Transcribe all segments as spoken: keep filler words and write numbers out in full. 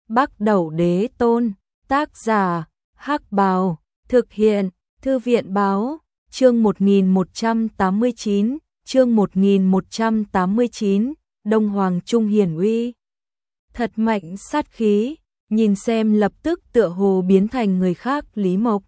Bắc Đẩu Đế Tôn, tác giả, Hắc Bào, thực hiện, Thư viện Báo, chương một nghìn một trăm tám mươi chín, chương một nghìn một trăm tám mươi chín, Đông Hoàng Trung hiển uy. Thật mạnh sát khí, nhìn xem lập tức tựa hồ biến thành người khác Lý Mộc.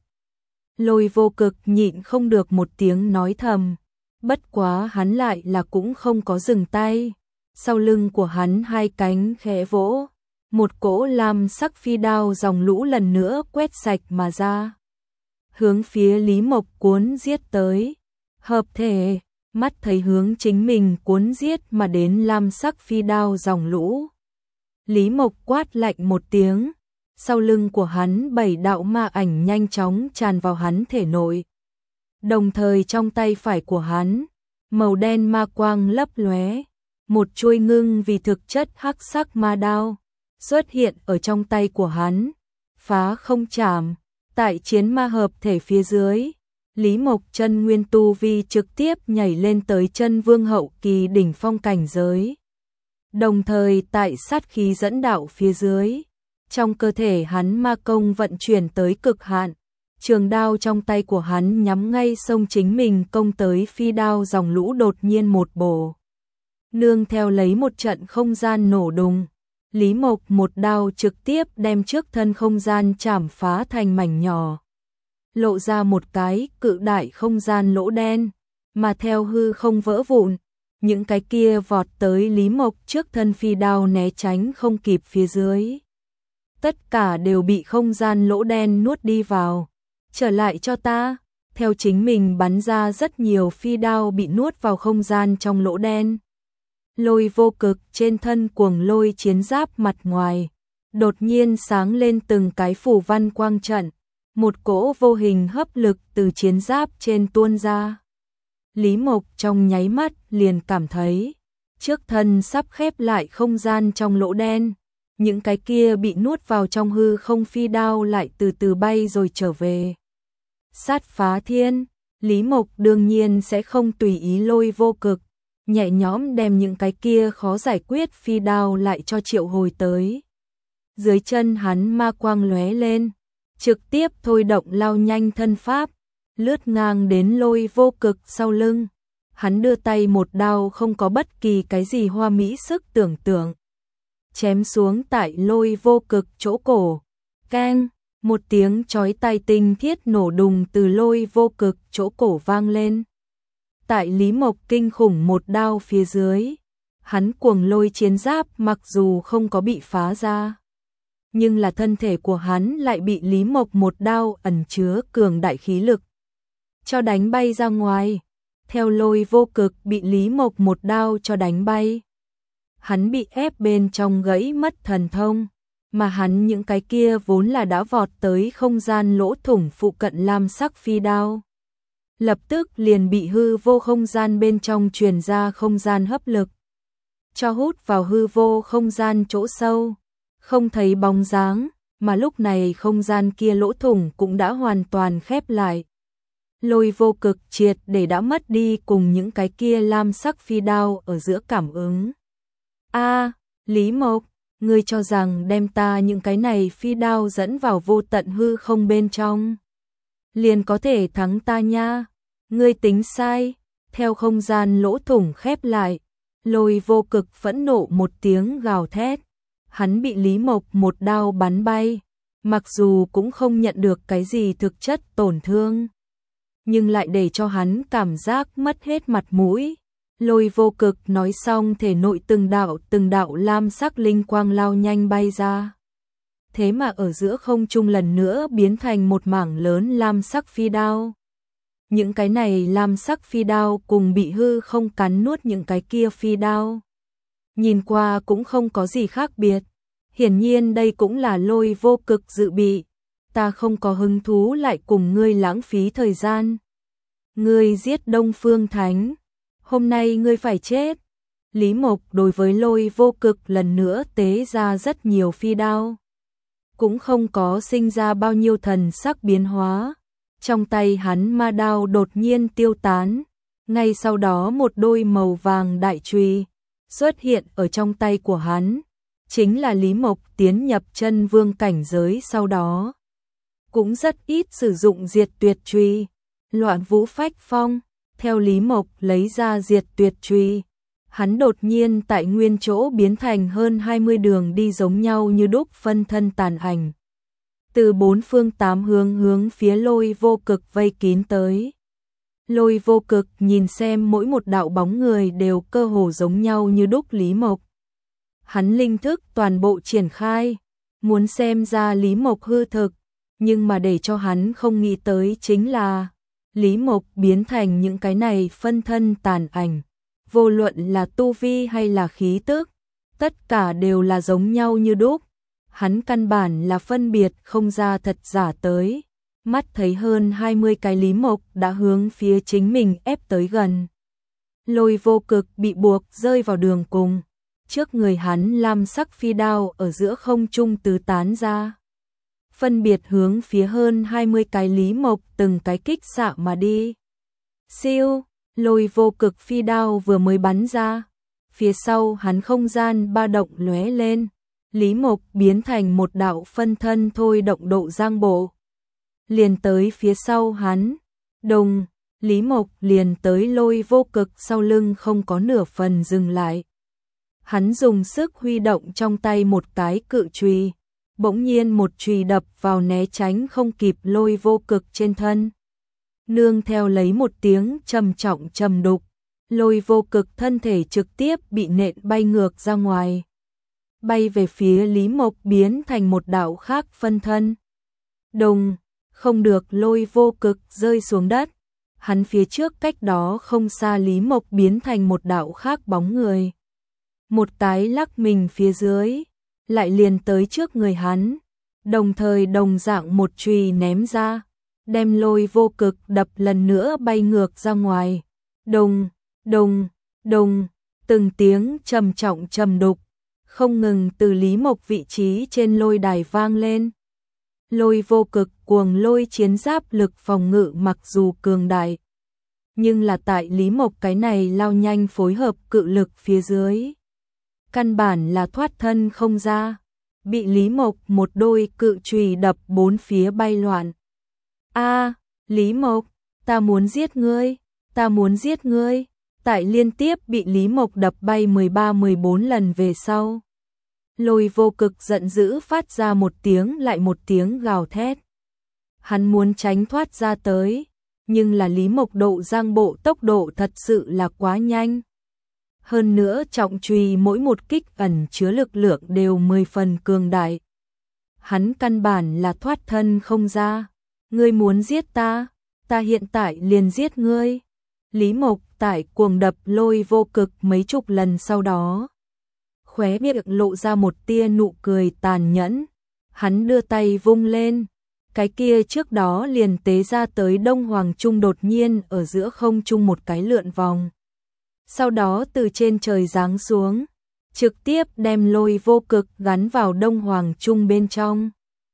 Lôi Vô Cực nhịn không được một tiếng nói thầm, bất quá hắn lại là cũng không có dừng tay. Sau lưng của hắn hai cánh khẽ vỗ, một cỗ lam sắc phi đao dòng lũ lần nữa quét sạch mà ra, hướng phía Lý Mộc cuốn giết tới. Hợp thể, mắt thấy hướng chính mình cuốn giết mà đến lam sắc phi đao dòng lũ. Lý Mộc quát lạnh một tiếng, sau lưng của hắn bảy đạo ma ảnh nhanh chóng tràn vào hắn thể nội. Đồng thời trong tay phải của hắn, màu đen ma quang lấp lóe, một chuôi ngưng vì thực chất hắc sắc ma đao xuất hiện ở trong tay của hắn, phá không chạm. Tại chiến ma hợp thể phía dưới, Lý Mộc chân nguyên tu vi trực tiếp nhảy lên tới chân vương hậu kỳ đỉnh phong cảnh giới. Đồng thời tại sát khí dẫn đạo phía dưới, trong cơ thể hắn ma công vận chuyển tới cực hạn, trường đao trong tay của hắn nhắm ngay sông chính mình công tới phi đao dòng lũ đột nhiên một bổ. Nương theo lấy một trận không gian nổ đùng, Lý Mộc một đao trực tiếp đem trước thân không gian chảm phá thành mảnh nhỏ, lộ ra một cái cự đại không gian lỗ đen, mà theo hư không vỡ vụn, những cái kia vọt tới Lý Mộc trước thân phi đao né tránh không kịp phía dưới. Tất cả đều bị không gian lỗ đen nuốt đi vào. Trở lại cho ta, theo chính mình bắn ra rất nhiều phi đao bị nuốt vào không gian trong lỗ đen. Lôi Vô Cực trên thân cuồng lôi chiến giáp mặt ngoài, đột nhiên sáng lên từng cái phủ văn quang trận, một cỗ vô hình hấp lực từ chiến giáp trên tuôn ra. Lý Mộc trong nháy mắt liền cảm thấy, trước thân sắp khép lại không gian trong lỗ đen, những cái kia bị nuốt vào trong hư không phi đao lại từ từ bay rồi trở về. Sát phá thiên, Lý Mộc đương nhiên sẽ không tùy ý Lôi Vô Cực, nhẹ nhõm đem những cái kia khó giải quyết phi đao lại cho triệu hồi tới. Dưới chân hắn ma quang lóe lên, trực tiếp thôi động lao nhanh thân pháp, lướt ngang đến Lôi Vô Cực sau lưng. Hắn đưa tay một đao không có bất kỳ cái gì hoa mỹ sức tưởng tượng, chém xuống tại Lôi Vô Cực chỗ cổ. Keng, một tiếng chói tai tinh thiết nổ đùng từ Lôi Vô Cực chỗ cổ vang lên. Tại Lý Mộc kinh khủng một đao phía dưới, hắn cuồng lôi chiến giáp mặc dù không có bị phá ra, nhưng là thân thể của hắn lại bị Lý Mộc một đao ẩn chứa cường đại khí lực cho đánh bay ra ngoài. Theo Lôi Vô Cực bị Lý Mộc một đao cho đánh bay, hắn bị ép bên trong gãy mất thần thông, mà hắn những cái kia vốn là đã vọt tới không gian lỗ thủng phụ cận lam sắc phi đao, lập tức liền bị hư vô không gian bên trong truyền ra không gian hấp lực cho hút vào hư vô không gian chỗ sâu, không thấy bóng dáng, mà lúc này không gian kia lỗ thủng cũng đã hoàn toàn khép lại. Lôi Vô Cực triệt để đã mất đi cùng những cái kia lam sắc phi đao ở giữa cảm ứng. A, Lý Mộc, ngươi cho rằng đem ta những cái này phi đao dẫn vào vô tận hư không bên trong liền có thể thắng ta nha? Ngươi tính sai. Theo không gian lỗ thủng khép lại, Lôi Vô Cực phẫn nộ một tiếng gào thét. Hắn bị Lý Mộc một đao bắn bay, mặc dù cũng không nhận được cái gì thực chất tổn thương, nhưng lại để cho hắn cảm giác mất hết mặt mũi. Lôi Vô Cực nói xong thể nội từng đạo từng đạo lam sắc linh quang lao nhanh bay ra. Thế mà ở giữa không trung lần nữa biến thành một mảng lớn lam sắc phi đao. Những cái này lam sắc phi đao cùng bị hư không cắn nuốt những cái kia phi đao, nhìn qua cũng không có gì khác biệt. Hiển nhiên đây cũng là Lôi Vô Cực dự bị. Ta không có hứng thú lại cùng ngươi lãng phí thời gian. Ngươi giết Đông Phương Thánh, hôm nay ngươi phải chết. Lý Mộc đối với Lôi Vô Cực lần nữa tế ra rất nhiều phi đao, cũng không có sinh ra bao nhiêu thần sắc biến hóa. Trong tay hắn ma đao đột nhiên tiêu tán, ngay sau đó một đôi màu vàng đại chùy xuất hiện ở trong tay của hắn. chính là Lý Mộc tiến nhập chân vương cảnh giới sau đó. Cũng rất ít sử dụng diệt tuyệt truy, loạn vũ phách phong, theo Lý Mộc lấy ra diệt tuyệt truy. Hắn đột nhiên tại nguyên chỗ biến thành hơn hai mươi đường đi giống nhau như đúc phân thân tàn ảnh. Từ bốn phương tám hướng hướng phía Lôi Vô Cực vây kín tới. Lôi Vô Cực nhìn xem mỗi một đạo bóng người đều cơ hồ giống nhau như đúc Lý Mộc. Hắn linh thức toàn bộ triển khai, muốn xem ra Lý Mộc hư thực, nhưng mà để cho hắn không nghĩ tới chính là Lý Mộc biến thành những cái này phân thân tàn ảnh. Vô luận là tu vi hay là khí tức, tất cả đều là giống nhau như đúc. Hắn căn bản là phân biệt không ra thật giả tới. Mắt thấy hơn hai mươi cái Lý Mộc đã hướng phía chính mình ép tới gần. Lôi Vô Cực bị buộc rơi vào đường cùng. Trước người hắn lam sắc phi đao ở giữa không trung tứ tán ra. Phân biệt hướng phía hơn hai mươi cái Lý Mộc từng cái kích xạ mà đi. Siêu, Lôi Vô Cực phi đao vừa mới bắn ra. Phía sau hắn không gian ba động lóe lên. Lý Mộc biến thành một đạo phân thân thôi động độ giang bộ. Liền tới phía sau hắn. Đồng, Lý Mộc liền tới Lôi Vô Cực sau lưng không có nửa phần dừng lại. Hắn dùng sức huy động trong tay một cái cự chùy, bỗng nhiên một chùy đập vào né tránh không kịp Lôi Vô Cực trên thân. Nương theo lấy một tiếng trầm trọng trầm đục, Lôi Vô Cực thân thể trực tiếp bị nện bay ngược ra ngoài. Bay về phía Lý Mộc biến thành một đạo khác phân thân. Đồng, không được, Lôi Vô Cực rơi xuống đất. Hắn phía trước cách đó không xa Lý Mộc biến thành một đạo khác bóng người. Một tái lắc mình phía dưới, lại liền tới trước người hắn, đồng thời đồng dạng một chùy ném ra, đem Lôi Vô Cực đập lần nữa bay ngược ra ngoài. Đồng, đồng, đồng, từng tiếng trầm trọng trầm đục, không ngừng từ Lý Mộc vị trí trên lôi đài vang lên. Lôi Vô Cực cuồng lôi chiến giáp lực phòng ngự mặc dù cường đại, nhưng là tại Lý Mộc cái này lao nhanh phối hợp cự lực phía dưới. Căn bản là thoát thân không ra, bị Lý Mộc một đôi cự chùy đập bốn phía bay loạn. A, Lý Mộc, ta muốn giết ngươi, ta muốn giết ngươi. Tại liên tiếp bị Lý Mộc đập bay mười ba mười bốn lần về sau, Lôi Vô Cực giận dữ phát ra một tiếng lại một tiếng gào thét. Hắn muốn tránh thoát ra tới, nhưng là Lý Mộc độ giang bộ tốc độ thật sự là quá nhanh. Hơn nữa trọng chùy mỗi một kích ẩn chứa lực lượng đều mười phần cường đại. Hắn căn bản là thoát thân không ra. Ngươi muốn giết ta, ta hiện tại liền giết ngươi. Lý Mộc tại cuồng đập Lôi Vô Cực mấy chục lần sau đó, khóe miệng lộ ra một tia nụ cười tàn nhẫn. Hắn đưa tay vung lên, cái kia trước đó liền tế ra tới Đông Hoàng Trung đột nhiên ở giữa không trung một cái lượn vòng. Sau đó từ trên trời giáng xuống, trực tiếp đem Lôi Vô Cực gắn vào Đông Hoàng Trung bên trong.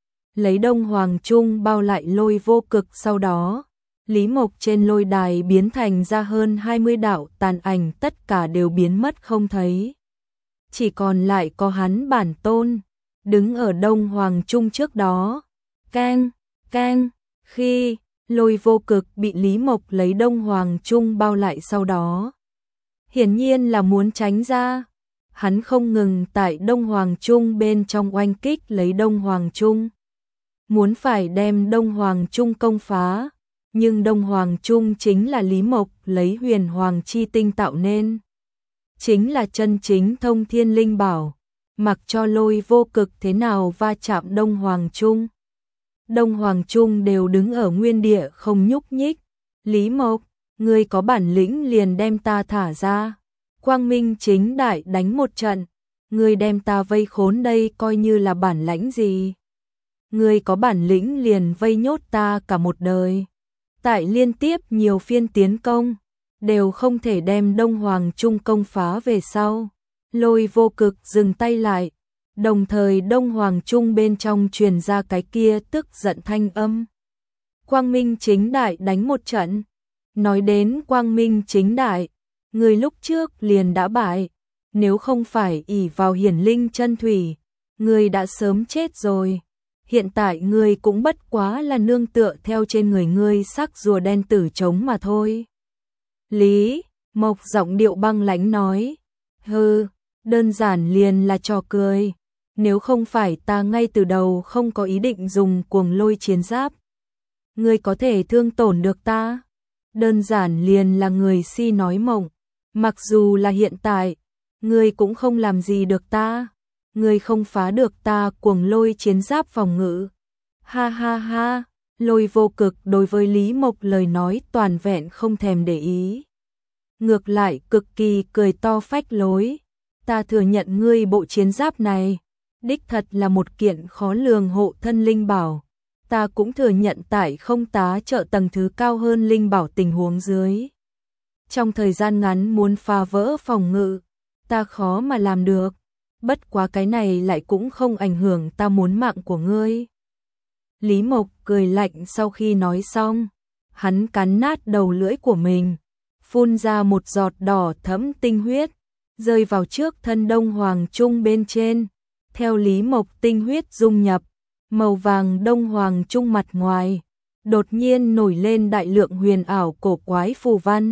Lấy Đông Hoàng Trung bao lại Lôi Vô Cực sau đó, Lý Mộc trên lôi đài biến thành ra hơn hai mươi đạo tàn ảnh, tất cả đều biến mất không thấy. Chỉ còn lại có hắn bản tôn, đứng ở Đông Hoàng Trung trước đó. Keng, keng, khi Lôi Vô Cực bị Lý Mộc lấy Đông Hoàng Trung bao lại sau đó, hiển nhiên là muốn tránh ra. Hắn không ngừng tại Đông Hoàng Trung bên trong oanh kích lấy Đông Hoàng Trung, muốn phải đem Đông Hoàng Trung công phá. Nhưng Đông Hoàng Trung chính là Lý Mộc lấy Huyền Hoàng chi tinh tạo nên, chính là chân chính thông thiên linh bảo, mặc cho Lôi Vô Cực thế nào va chạm Đông Hoàng Trung, Đông Hoàng Trung đều đứng ở nguyên địa không nhúc nhích. Lý Mộc, ngươi có bản lĩnh liền đem ta thả ra, quang minh chính đại đánh một trận, ngươi đem ta vây khốn đây coi như là bản lãnh gì? Ngươi có bản lĩnh liền vây nhốt ta cả một đời. Tại liên tiếp nhiều phiên tiến công, đều không thể đem Đông Hoàng Trung công phá về sau. Lôi Vô Cực dừng tay lại, đồng thời Đông Hoàng Trung bên trong truyền ra cái kia tức giận thanh âm. Quang minh chính đại đánh một trận. Nói đến quang minh chính đại, người lúc trước liền đã bại. nếu không phải ỷ vào hiển linh chân thủy, ngươi đã sớm chết rồi. Hiện tại ngươi cũng bất quá là nương tựa theo trên người ngươi sắc rùa đen tử trống mà thôi. Lý Mộc giọng điệu băng lãnh nói, hừ, đơn giản liền là trò cười. Nếu không phải ta ngay từ đầu không có ý định dùng cuồng lôi chiến giáp, ngươi có thể thương tổn được ta. Đơn giản liền là người si nói mộng. Mặc dù là hiện tại, ngươi cũng không làm gì được ta. Ngươi không phá được ta cuồng lôi chiến giáp phòng ngự. Ha ha ha, Lôi Vô Cực đối với Lý Mộc lời nói toàn vẹn không thèm để ý. Ngược lại cực kỳ cười to phách lối. Ta thừa nhận ngươi bộ chiến giáp này đích thật là một kiện khó lường hộ thân linh bảo. Ta cũng thừa nhận tại không tá trợ tầng thứ cao hơn linh bảo tình huống dưới, trong thời gian ngắn muốn phá vỡ phòng ngự, ta khó mà làm được. Bất quá cái này lại cũng không ảnh hưởng ta muốn mạng của ngươi. Lý Mộc cười lạnh sau khi nói xong, hắn cắn nát đầu lưỡi của mình, phun ra một giọt đỏ thẫm tinh huyết, rơi vào trước thân Đông Hoàng Trung bên trên. Theo Lý Mộc tinh huyết dung nhập, màu vàng Đông Hoàng Trung mặt ngoài đột nhiên nổi lên đại lượng huyền ảo cổ quái phù văn.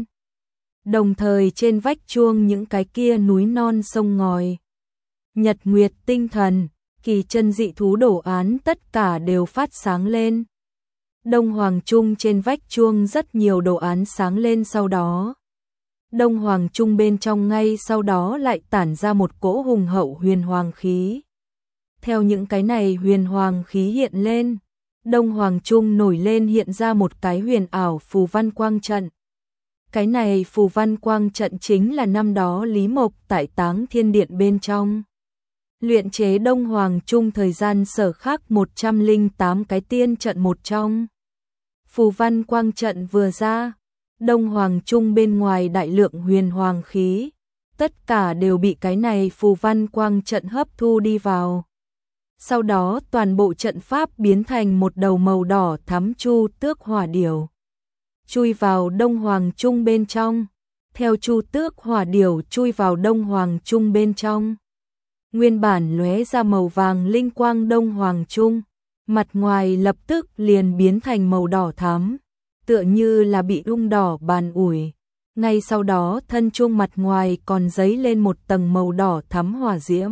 Đồng thời trên vách chuông những cái kia núi non sông ngòi, nhật nguyệt tinh thần, kỳ chân dị thú đồ án tất cả đều phát sáng lên. Đông Hoàng Trung trên vách chuông rất nhiều đồ án sáng lên, sau đó Đông Hoàng Trung bên trong ngay sau đó lại tản ra một cỗ hùng hậu huyền hoàng khí. Theo những cái này huyền hoàng khí hiện lên, Đông Hoàng Trung nổi lên hiện ra một cái huyền ảo phù văn quang trận. Cái này phù văn quang trận chính là năm đó Lý Mộc tại Táng Thiên Điện bên trong luyện chế Đông Hoàng Trung thời gian sở khắc một trăm lẻ tám cái tiên trận một trong. Phù văn quang trận vừa ra, Đông Hoàng Trung bên ngoài đại lượng huyền hoàng khí, tất cả đều bị cái này phù văn quang trận hấp thu đi vào. Sau đó toàn bộ trận pháp biến thành một đầu màu đỏ thắm chu tước hỏa điểu, chui vào Đông Hoàng Trung bên trong. Theo chu tước hỏa điểu chui vào Đông Hoàng Trung bên trong, nguyên bản lóe ra màu vàng linh quang Đông Hoàng Trung, mặt ngoài lập tức liền biến thành màu đỏ thắm, tựa như là bị ung đỏ bàn ủi. Ngay sau đó thân chuông mặt ngoài còn dấy lên một tầng màu đỏ thắm hỏa diễm.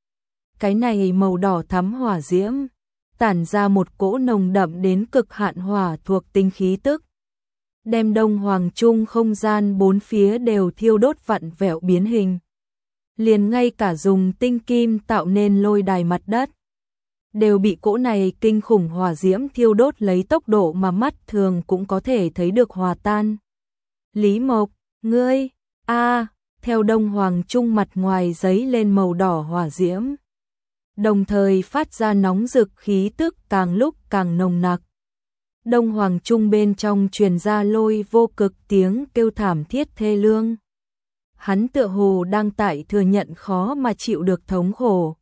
Cái này màu đỏ thắm hỏa diễm tản ra một cỗ nồng đậm đến cực hạn hỏa thuộc tinh khí tức, đem Đông Hoàng Trung không gian bốn phía đều thiêu đốt vặn vẹo biến hình. Liền ngay cả dùng tinh kim tạo nên lôi đài mặt đất, đều bị cỗ này kinh khủng hỏa diễm thiêu đốt lấy tốc độ mà mắt thường cũng có thể thấy được hòa tan. Lý Mộc, ngươi, a theo Đông Hoàng Trung mặt ngoài giấy lên màu đỏ hỏa diễm, đồng thời phát ra nóng rực khí tức càng lúc càng nồng nặc. Đông Hoàng Trung bên trong truyền ra Lôi Vô Cực tiếng kêu thảm thiết thê lương. Hắn tựa hồ đang tại thừa nhận khó mà chịu được thống khổ.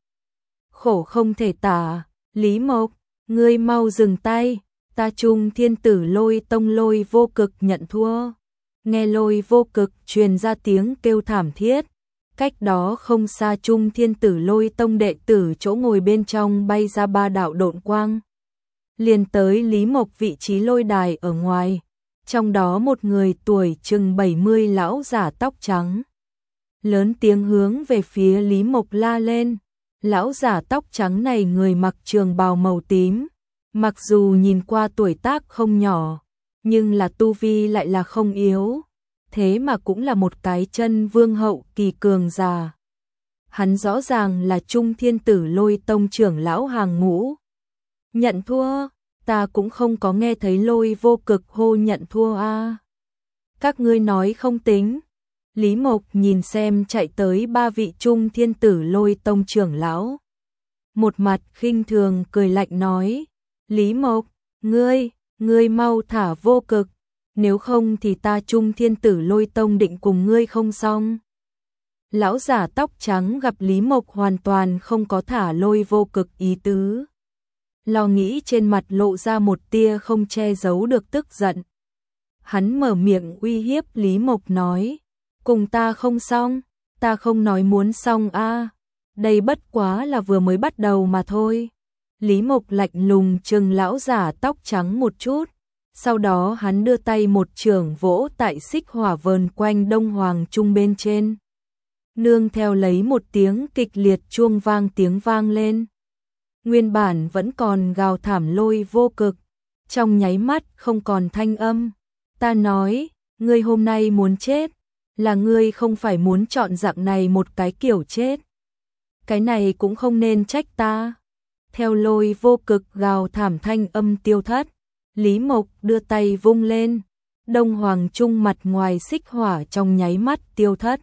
Khổ không thể tả. Lý Mộc, ngươi mau dừng tay, ta Trung Thiên Tử Lôi Tông Lôi Vô Cực nhận thua. Nghe Lôi Vô Cực truyền ra tiếng kêu thảm thiết, cách đó không xa Trung Thiên Tử Lôi Tông đệ tử chỗ ngồi bên trong bay ra ba đạo độn quang, liền tới Lý Mộc vị trí lôi đài ở ngoài. Trong đó một người tuổi chừng bảy mươi lão giả tóc trắng, lớn tiếng hướng về phía Lý Mộc la lên. Lão giả tóc trắng này người mặc trường bào màu tím, mặc dù nhìn qua tuổi tác không nhỏ, nhưng là tu vi lại là không yếu, thế mà cũng là một cái chân vương hậu kỳ cường giả. Hắn rõ ràng là Trung Thiên Tử Lôi Tông trưởng lão hàng ngũ. Nhận thua, ta cũng không có nghe thấy Lôi Vô Cực hô nhận thua a. Các ngươi nói không tính. Lý Mộc nhìn xem chạy tới ba vị Trung Thiên Tử Lôi Tông trưởng lão, một mặt khinh thường cười lạnh nói, Lý Mộc, ngươi, ngươi mau thả Vô Cực, nếu không thì ta Trung Thiên Tử Lôi Tông định cùng ngươi không xong. Lão giả tóc trắng gặp Lý Mộc hoàn toàn không có thả Lôi Vô Cực ý tứ, lo nghĩ trên mặt lộ ra một tia không che giấu được tức giận. Hắn mở miệng uy hiếp Lý Mộc nói, cùng ta không xong, ta không nói muốn xong a, à. Đây bất quá là vừa mới bắt đầu mà thôi. Lý Mộc lạnh lùng trừng lão giả tóc trắng một chút, sau đó hắn đưa tay một chưởng vỗ tại xích hỏa vờn quanh Đông Hoàng Trung bên trên. Nương theo lấy một tiếng kịch liệt chuông vang tiếng vang lên. Nguyên bản vẫn còn gào thảm lôi vô cực, trong nháy mắt không còn thanh âm. Ta nói, ngươi hôm nay muốn chết, là ngươi không phải muốn chọn dạng này một cái kiểu chết. Cái này cũng không nên trách ta. Theo lôi vô cực gào thảm thanh âm tiêu thất, Lý Mộc đưa tay vung lên, Đông Hoàng Trung mặt ngoài xích hỏa trong nháy mắt tiêu thất.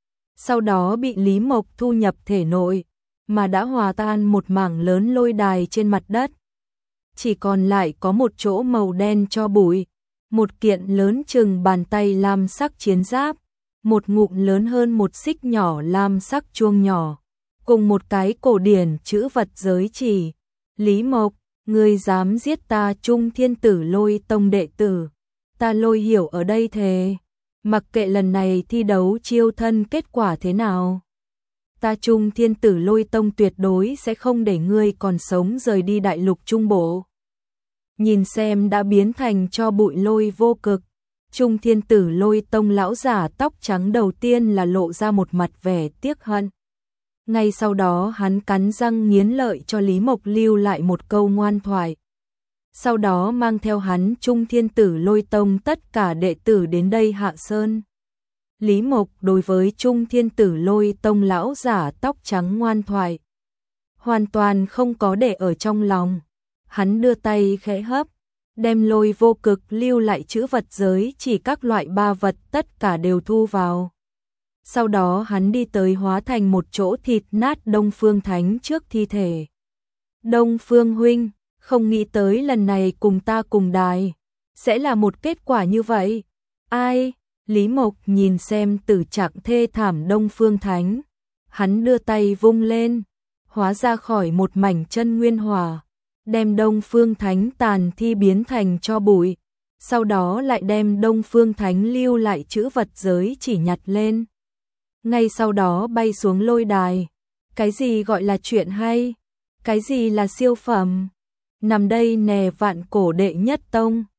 Sau đó bị Lý Mộc thu nhập thể nội, mà đã hòa tan một mảng lớn lôi đài trên mặt đất. Chỉ còn lại có một chỗ màu đen cho bụi, một kiện lớn chừng bàn tay lam sắc chiến giáp, một ngụm lớn hơn một xích nhỏ lam sắc chuông nhỏ, cùng một cái cổ điển chữ vật giới chỉ. Lý Mộc, ngươi dám giết ta Trung Thiên Tử Lôi Tông đệ tử, ta Lôi Hiểu ở đây thề, mặc kệ lần này thi đấu chiêu thân kết quả thế nào, ta Trung Thiên Tử Lôi Tông tuyệt đối sẽ không để ngươi còn sống rời đi đại lục Trung Bộ. Nhìn xem đã biến thành cho bụi lôi vô cực, Trung Thiên Tử Lôi Tông lão giả tóc trắng đầu tiên là lộ ra một mặt vẻ tiếc hận. Ngay sau đó hắn cắn răng nghiến lợi cho Lý Mộc lưu lại một câu ngoan thoại. Sau đó mang theo hắn Trung Thiên Tử Lôi Tông tất cả đệ tử đến đây hạ sơn. Lý Mộc đối với Trung Thiên Tử Lôi Tông lão giả tóc trắng ngoan thoại hoàn toàn không có để ở trong lòng. Hắn đưa tay khẽ hấp, đem lôi vô cực lưu lại chữ vật giới chỉ các loại ba vật tất cả đều thu vào. Sau đó hắn đi tới hóa thành một chỗ thịt nát Đông Phương Thánh trước thi thể. Đông Phương huynh, không nghĩ tới lần này cùng ta cùng đài, sẽ là một kết quả như vậy. Ai? Lý Mộc nhìn xem tử trạng thê thảm Đông Phương Thánh. Hắn đưa tay vung lên, hóa ra khỏi một mảnh chân nguyên hỏa, đem Đông Phương Thánh tàn thi biến thành cho bụi. Sau đó lại đem Đông Phương Thánh lưu lại chữ vật giới chỉ nhặt lên. Ngay sau đó bay xuống lôi đài. Cái gì gọi là chuyện hay? Cái gì là siêu phẩm? Nằm đây nè vạn cổ đệ nhất tông.